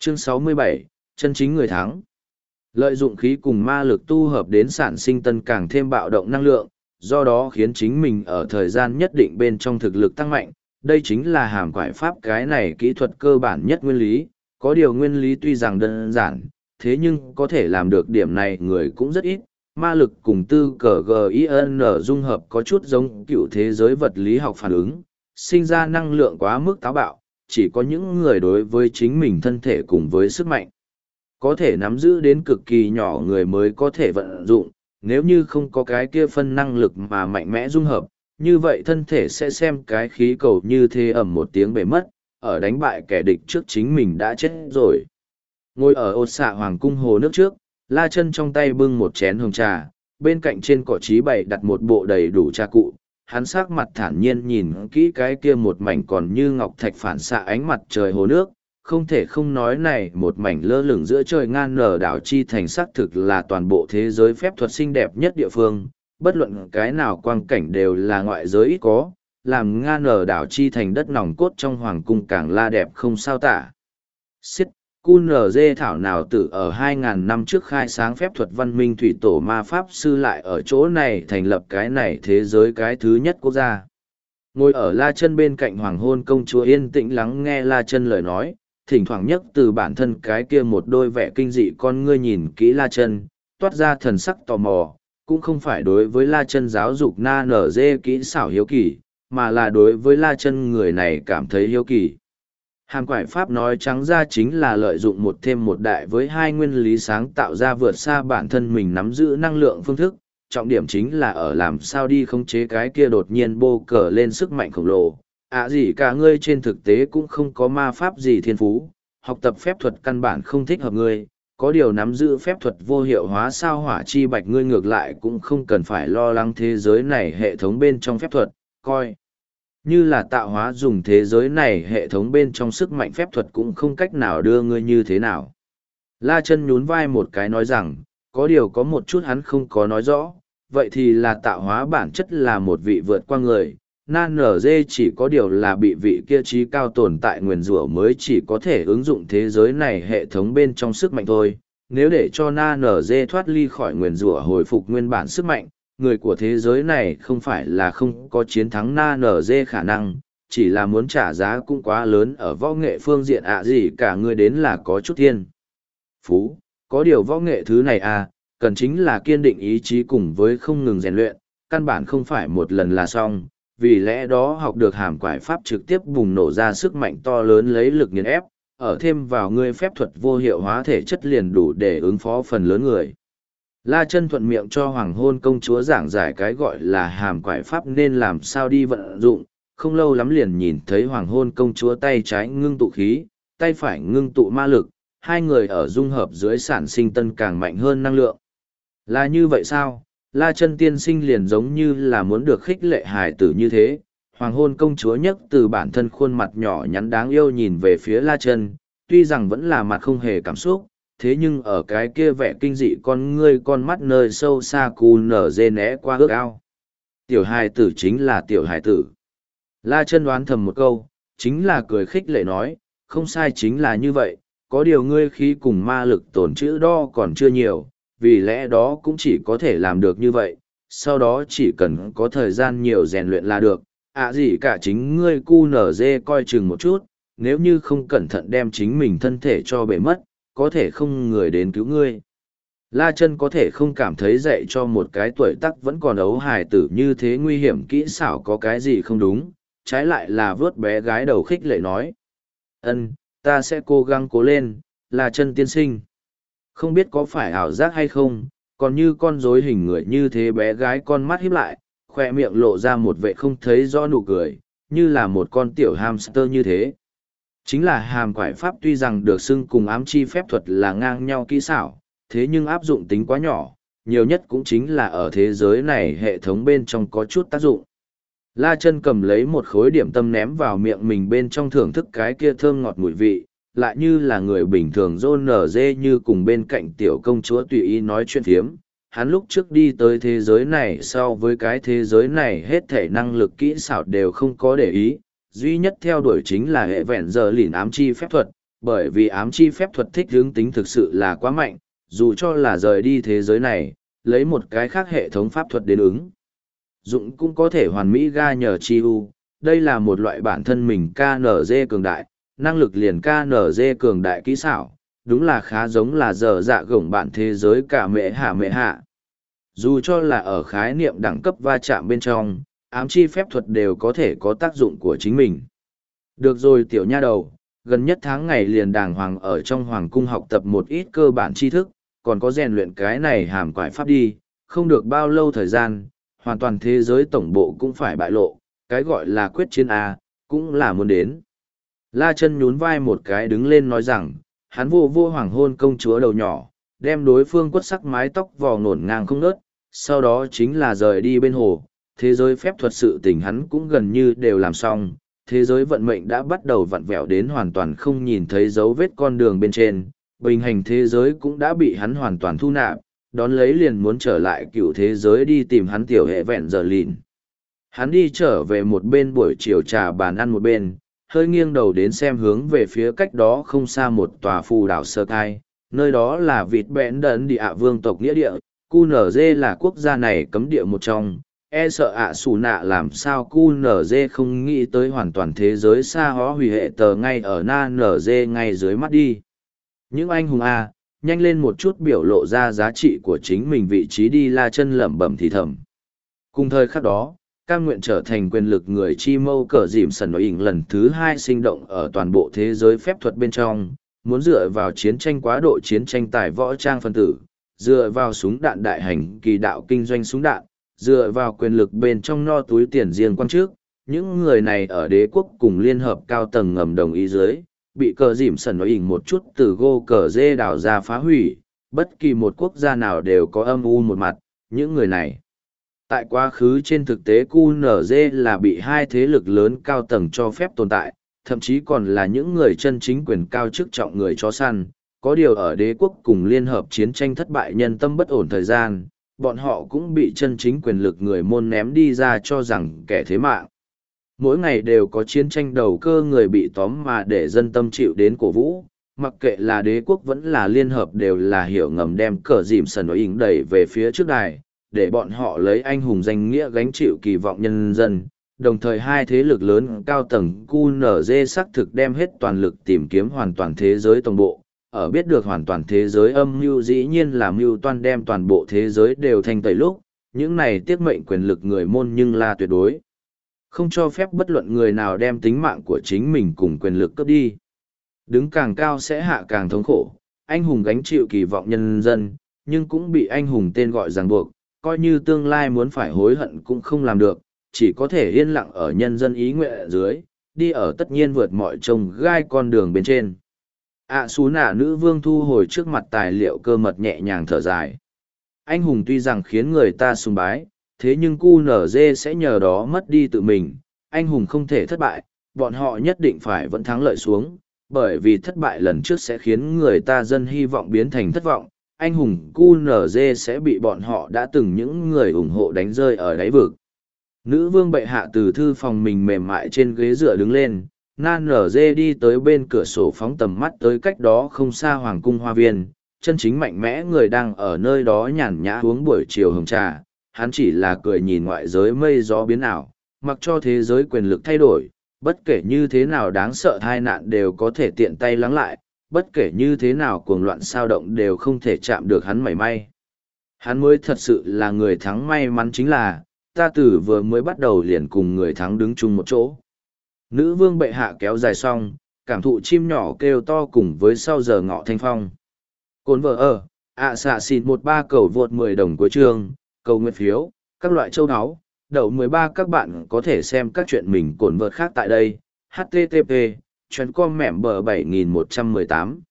Chương 67, chân chính người thắng. Lợi dụng khí cùng ma lực tu hợp đến sản sinh tân càng thêm bạo động năng lượng, do đó khiến chính mình ở thời gian nhất định bên trong thực lực tăng mạnh. Đây chính là hàm quải pháp cái này kỹ thuật cơ bản nhất nguyên lý. Có điều nguyên lý tuy rằng đơn giản, thế nhưng có thể làm được điểm này người cũng rất ít. Ma lực cùng tư cờ GIN dung hợp có chút giống cựu thế giới vật lý học phản ứng, sinh ra năng lượng quá mức táo bạo, chỉ có những người đối với chính mình thân thể cùng với sức mạnh có thể nắm giữ đến cực kỳ nhỏ người mới có thể vận dụng, nếu như không có cái kia phân năng lực mà mạnh mẽ dung hợp, như vậy thân thể sẽ xem cái khí cầu như thế ầm một tiếng bể mất, ở đánh bại kẻ địch trước chính mình đã chết rồi. Ngồi ở ột xạ hoàng cung hồ nước trước, La Chân trong tay bưng một chén hồng trà, bên cạnh trên cỏ trí bày đặt một bộ đầy đủ trà cụ, hắn sắc mặt thản nhiên nhìn kỹ cái kia một mảnh còn như ngọc thạch phản xạ ánh mặt trời hồ nước, không thể không nói này một mảnh lơ lửng giữa trời ngang nở đảo chi thành xác thực là toàn bộ thế giới phép thuật xinh đẹp nhất địa phương, bất luận cái nào quang cảnh đều là ngoại giới ít có, làm ngang nở đảo chi thành đất nòng cốt trong hoàng cung càng la đẹp không sao tả. Xiết, QNZ thảo nào tự ở 2.000 năm trước khai sáng phép thuật văn minh thủy tổ ma pháp sư lại ở chỗ này thành lập cái này thế giới cái thứ nhất quốc gia. Ngồi ở La Chân bên cạnh hoàng hôn công chúa yên tĩnh lắng nghe La Chân lời nói, thỉnh thoảng nhất từ bản thân cái kia một đôi vẻ kinh dị con ngươi nhìn kỹ La Chân, toát ra thần sắc tò mò, cũng không phải đối với La Chân giáo dục na nở dê kỹ xảo hiếu kỳ, mà là đối với La Chân người này cảm thấy hiếu kỳ. Hàm quải pháp nói trắng ra chính là lợi dụng một thêm một đại với hai nguyên lý sáng tạo ra vượt xa bản thân mình nắm giữ năng lượng phương thức, trọng điểm chính là ở làm sao đi khống chế cái kia đột nhiên bô cờ lên sức mạnh khổng lồ. Gì cả ngươi trên thực tế cũng không có ma pháp gì thiên phú, học tập phép thuật căn bản không thích hợp ngươi, có điều nắm giữ phép thuật vô hiệu hóa sao hỏa chi bạch ngươi ngược lại cũng không cần phải lo lắng thế giới này hệ thống bên trong phép thuật, coi như là tạo hóa dùng thế giới này hệ thống bên trong sức mạnh phép thuật cũng không cách nào đưa ngươi như thế nào. La Chân nhún vai một cái nói rằng, có điều có một chút hắn không có nói rõ, vậy thì là tạo hóa bản chất là một vị vượt qua người, nan nở dê chỉ có điều là bị vị kia trí cao tồn tại nguyền rủa mới chỉ có thể ứng dụng thế giới này hệ thống bên trong sức mạnh thôi. Nếu để cho na nở dê thoát ly khỏi nguyền rủa hồi phục nguyên bản sức mạnh, người của thế giới này không phải là không có chiến thắng na nở dê khả năng, chỉ là muốn trả giá cũng quá lớn ở võ nghệ phương diện gì cả người đến là có chút thiên phú, có điều võ nghệ thứ này cần chính là kiên định ý chí cùng với không ngừng rèn luyện, căn bản không phải một lần là xong, vì lẽ đó học được hàm quải pháp trực tiếp bùng nổ ra sức mạnh to lớn lấy lực nghiền ép, ở thêm vào ngươi phép thuật vô hiệu hóa thể chất liền đủ để ứng phó phần lớn người. La Chân thuận miệng cho hoàng hôn công chúa giảng giải cái gọi là hàm quải pháp nên làm sao đi vận dụng, không lâu lắm liền nhìn thấy hoàng hôn công chúa tay trái ngưng tụ khí, tay phải ngưng tụ ma lực, hai người ở dung hợp dưới sản sinh tân càng mạnh hơn năng lượng. Là như vậy sao? La Chân tiên sinh liền giống như là muốn được khích lệ hài tử như thế. Hoàng hôn công chúa nhấc từ bản thân khuôn mặt nhỏ nhắn đáng yêu nhìn về phía La Chân, tuy rằng vẫn là mặt không hề cảm xúc, thế nhưng ở cái kia vẻ kinh dị con ngươi con mắt nơi sâu xa cù nở dê né qua ước ao. Tiểu hài tử chính là tiểu hài tử. La Chân đoán thầm một câu, chính là cười khích lệ nói, không sai chính là như vậy, có điều ngươi khí cùng ma lực tổn trữ đo còn chưa nhiều, vì lẽ đó cũng chỉ có thể làm được như vậy, sau đó chỉ cần có thời gian nhiều rèn luyện là được, gì cả chính ngươi cu nở dê coi chừng một chút, nếu như không cẩn thận đem chính mình thân thể cho bể mất, có thể không người đến cứu ngươi. La Chân có thể không cảm thấy dạy cho một cái tuổi tác vẫn còn ấu hài tử như thế nguy hiểm kỹ xảo có cái gì không đúng, trái lại là vớt bé gái đầu khích lệ nói. Ta sẽ cố gắng cố lên, La Chân tiên sinh. Không biết có phải ảo giác hay không, còn như con rối hình người như thế bé gái con mắt híp lại, khoe miệng lộ ra một vẻ không thấy rõ nụ cười, như là một con tiểu hamster như thế. Chính là hàm quải pháp tuy rằng được xưng cùng ám chi phép thuật là ngang nhau kỹ xảo, thế nhưng áp dụng tính quá nhỏ, nhiều nhất cũng chính là ở thế giới này hệ thống bên trong có chút tác dụng. La Chân cầm lấy một khối điểm tâm ném vào miệng mình bên trong thưởng thức cái kia thơm ngọt mùi vị, lại như là người bình thường rôn nở dê như cùng bên cạnh tiểu công chúa tùy ý nói chuyện thiếm. Hắn lúc trước đi tới thế giới này so với cái thế giới này hết thể năng lực kỹ xảo đều không có để ý, duy nhất theo đuổi chính là hệ vẹn giờ lìn ám chi phép thuật, bởi vì ám chi phép thuật thích hướng tính thực sự là quá mạnh, dù cho là rời đi thế giới này, lấy một cái khác hệ thống pháp thuật đến ứng dụng cũng có thể hoàn mỹ ga nhờ chi u. Đây là một loại bản thân mình KNG cường đại, năng lực liền KNG cường đại kỹ xảo, đúng là khá giống là dở dạ gổng bản thế giới cả mẹ hạ. Dù cho là ở khái niệm đẳng cấp va chạm bên trong, ám chi phép thuật đều có thể có tác dụng của chính mình. Được rồi tiểu nha đầu, gần nhất tháng ngày liền đàng hoàng ở trong hoàng cung học tập một ít cơ bản tri thức, còn có rèn luyện cái này hàm quải pháp đi, không được bao lâu thời gian, hoàn toàn thế giới tổng bộ cũng phải bại lộ, cái gọi là quyết chiến A, cũng là muốn đến. La Chân nhún vai một cái đứng lên nói rằng, hắn vô hoàng hôn công chúa đầu nhỏ, đem đối phương quất sắc mái tóc vò ngổn ngang không ngớt, sau đó chính là rời đi bên hồ, thế giới phép thuật sự tình hắn cũng gần như đều làm xong, thế giới vận mệnh đã bắt đầu vặn vẹo đến hoàn toàn không nhìn thấy dấu vết con đường bên trên, bình hành thế giới cũng đã bị hắn hoàn toàn thu nạp, đón lấy liền muốn trở lại cựu thế giới đi tìm hắn tiểu hệ vẹn giờ lìn. Hắn đi trở về một bên buổi chiều trà bàn ăn một bên, hơi nghiêng đầu đến xem hướng về phía cách đó không xa một tòa phù đảo sơ khai, nơi đó là vịt bẽn đấn địa vương tộc nghĩa địa, QNZ là quốc gia này cấm địa một trong, e sợ ạ xù nạ làm sao QNZ không nghĩ tới hoàn toàn thế giới xa hó hủy hệ tờ ngay ở na NZ ngay dưới mắt đi. Những anh hùng A, nhanh lên một chút biểu lộ ra giá trị của chính mình vị trí đi. La Chân lẩm bẩm thì thầm. Cùng thời khắc đó, cam nguyện trở thành quyền lực người chi mâu cờ dìm sần nội ỉnh lần thứ 2 sinh động ở toàn bộ thế giới phép thuật bên trong, muốn dựa vào chiến tranh quá độ chiến tranh tài võ trang phân tử, dựa vào súng đạn đại hành kỳ đạo kinh doanh súng đạn, dựa vào quyền lực bên trong no túi tiền riêng quan trước. Những người này ở đế quốc cùng liên hợp cao tầng ngầm đồng ý dưới, bị cờ dìm sần nói ỉnh một chút từ gô cờ dê đảo ra phá hủy, bất kỳ một quốc gia nào đều có âm u một mặt, những người này. Tại quá khứ trên thực tế QNZ là bị hai thế lực lớn cao tầng cho phép tồn tại, thậm chí còn là những người chân chính quyền cao chức trọng người chó săn. Có điều ở đế quốc cùng liên hợp chiến tranh thất bại nhân tâm bất ổn thời gian, bọn họ cũng bị chân chính quyền lực người môn ném đi ra cho rằng kẻ thế mạng. Mỗi ngày đều có chiến tranh đầu cơ người bị tóm mà để dân tâm chịu đến cổ vũ, mặc kệ là đế quốc vẫn là liên hợp đều là hiểu ngầm đem cờ dìm sần nói ỉnh đẩy về phía trước đài, để bọn họ lấy anh hùng danh nghĩa gánh chịu kỳ vọng nhân dân. Đồng thời hai thế lực lớn cao tầng QNZ xác thực đem hết toàn lực tìm kiếm hoàn toàn thế giới tổng bộ, ở biết được hoàn toàn thế giới âm mưu dĩ nhiên là mưu toan đem toàn bộ thế giới đều thanh tẩy lúc, những này tiết mệnh quyền lực người môn nhưng là tuyệt đối không cho phép bất luận người nào đem tính mạng của chính mình cùng quyền lực cướp đi. Đứng càng cao sẽ hạ càng thống khổ, anh hùng gánh chịu kỳ vọng nhân dân, nhưng cũng bị anh hùng tên gọi ràng buộc, coi như tương lai muốn phải hối hận cũng không làm được, chỉ có thể yên lặng ở nhân dân ý nguyện dưới, đi ở tất nhiên vượt mọi trông gai con đường bên trên. Xú nạ nữ vương thu hồi trước mặt tài liệu cơ mật nhẹ nhàng thở dài. Anh hùng tuy rằng khiến người ta sùng bái, thế nhưng QNZ sẽ nhờ đó mất đi tự mình, anh hùng không thể thất bại, bọn họ nhất định phải vẫn thắng lợi xuống, bởi vì thất bại lần trước sẽ khiến người ta dân hy vọng biến thành thất vọng, anh hùng QNZ sẽ bị bọn họ đã từng những người ủng hộ đánh rơi ở đáy vực. Nữ vương bệ hạ từ thư phòng mình mềm mại trên ghế dựa đứng lên, nan nở dê đi tới bên cửa sổ phóng tầm mắt tới cách đó không xa hoàng cung hoa viên, chân chính mạnh mẽ người đang ở nơi đó nhàn nhã uống buổi chiều hồng trà, hắn chỉ là cười nhìn ngoại giới mây gió biến ảo, mặc cho thế giới quyền lực thay đổi, bất kể như thế nào đáng sợ tai nạn đều có thể tiện tay lắng lại, bất kể như thế nào cuồng loạn sao động đều không thể chạm được hắn mảy may. Hắn mới thật sự là người thắng, may mắn chính là, ta từ vừa mới bắt đầu liền cùng người thắng đứng chung một chỗ. Nữ vương bệ hạ kéo dài xong, cảm thụ chim nhỏ kêu to cùng với sau giờ ngọ thanh phong. Cồn vợ ở, xạ xịt 13 cầu vượt 10 đồng của trường, cầu nguyện phiếu, các loại châu áo, đậu 13 các bạn có thể xem các chuyện mình cồn vợt khác tại đây. HTTP, chuyến com mẻm bờ 7118.